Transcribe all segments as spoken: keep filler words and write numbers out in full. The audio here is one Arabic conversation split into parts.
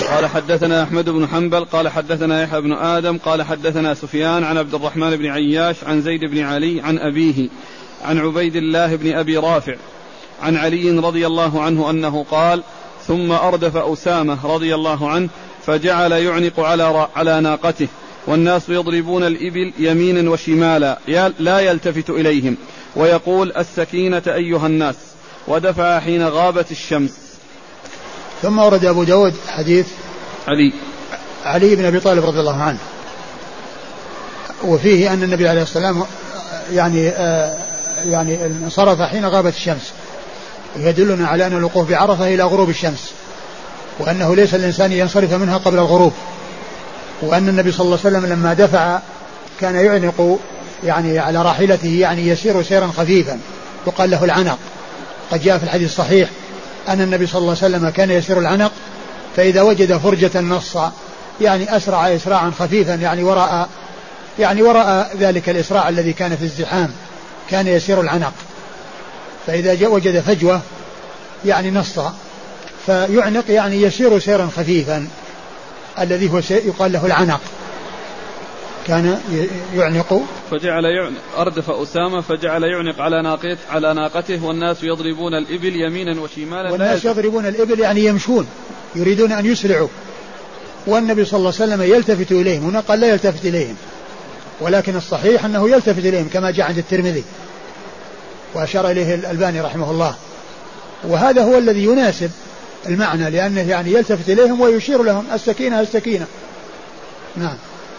قال حدثنا أحمد بن حنبل قال حدثنا يحيى بن آدم قال حدثنا سفيان عن عبد الرحمن بن عياش عن زيد بن علي عن أبيه عن عبيد الله بن أبي رافع عن علي رضي الله عنه أنه قال: ثم أردف أسامة رضي الله عنه فجعل يعنق على, على ناقته والناس يضربون الإبل يمينا وشمالا لا يلتفت إليهم ويقول: السكينة أيها الناس، ودفع حين غابت الشمس. ثم ورد أبو داود حديث علي علي بن أبي طالب رضي الله عنه، وفيه أن النبي عليه الصلاة والسلام يعني آه يعني انصرف حين غابت الشمس، يدلنا على أن الوقوف بعرفة إلى غروب الشمس، وأنه ليس الإنسان ينصرف منها قبل الغروب، وأن النبي صلى الله عليه وسلم لما دفع كان يعنق يعني على راحلته، يعني يسير سيرا خفيفا يقال له العنق. قد جاء في الحديث الصحيح أن النبي صلى الله عليه وسلم كان يسير العنق، فإذا وجد فرجة نص يعني أسرع إسراعا خفيفا، يعني وراء يعني وراء ذلك الإسراع الذي كان في الزحام كان يسير العنق، فإذا جاء وجد فجوة يعني نص فيعنق، يعني يسير سيرا خفيفا الذي هو يقال له العنق، كان يعنق. فجعل يعنق أردف أسامة فجعل يعنق على ناقته على ناقته والناس يضربون الإبل يمينا وشمالا، والناس يضربون الإبل يعني يمشون يريدون أن يسرعوا، والنبي صلى الله عليه وسلم يلتفت إليهم. هنا قال لا يلتفت إليهم، ولكن الصحيح أنه يلتفت إليهم كما جاء عند الترمذي وأشار إليه الألباني رحمه الله، وهذا هو الذي يناسب المعنى، لأنه يعني يلتفت إليهم ويشير لهم: السكينة السكينة. نعم.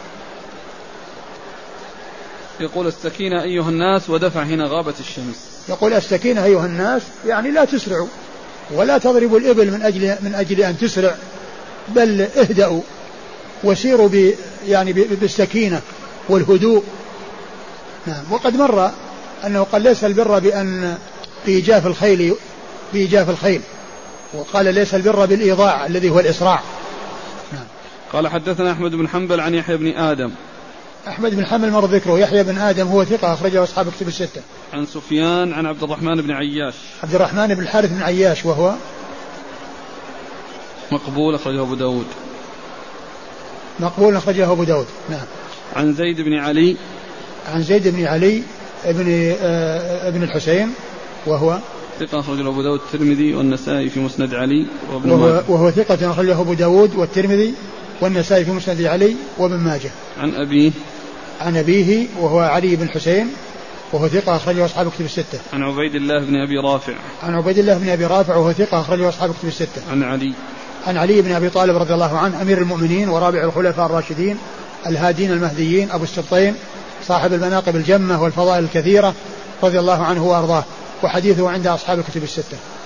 يقول: السكينة أيها الناس، ودفع حين غابت الشمس. يقول: السكينة أيها الناس، يعني لا تسرعوا ولا تضربوا الإبل من أجل من أجل أن تسرع، بل اهدأوا وسيروا ب يعني بالسكينة والهدوء. نعم. وقد مر أنه قال: ليس البر بأن بإيجاف الخيل بإيجاف الخيل، وقال: ليس البر بالإيضاع الذي هو الإسراع. نعم. قال حدثنا أحمد بن حنبل عن يحيى بن آدم. أحمد بن حنبل مر ذكره. يحيى بن آدم هو ثقة أخرجه أصحاب كتب الستة. عن سفيان عن عبد الرحمن بن عياش. عبد الرحمن بن الحارث بن عياش وهو مقبول أخرجه أبو داود. مقبول أخرجه أبو داود. نعم. عن زيد بن علي. عن زيد بن علي ابن آه ابن الحسين وهو ثقة أخرجه أبو داود الترمذي والنسائي في مسند علي وابن وهو, ماجه. وهو ثقة أخرجه أبو داود والترمذي والنسائي في مسند علي وابن ماجه. عن أبيه. عن أبيه وهو علي بن حسين وهو ثقة أخرجه أصحاب كتب الستة. عن عبيد الله بن أبي رافع. عن عبيد الله بن أبي رافع وهو ثقة أخرجه أصحاب كتب الستة. عن علي. عن علي بن أبي طالب رضي الله عنه أمير المؤمنين ورابع الخلفاء الراشدين الهادين المهديين أبو السبطين صاحب المناقب الجمة والفضائل الكثيرة رضي الله عنه وأرضاه، وحديثه عند أصحاب الكتب الستة.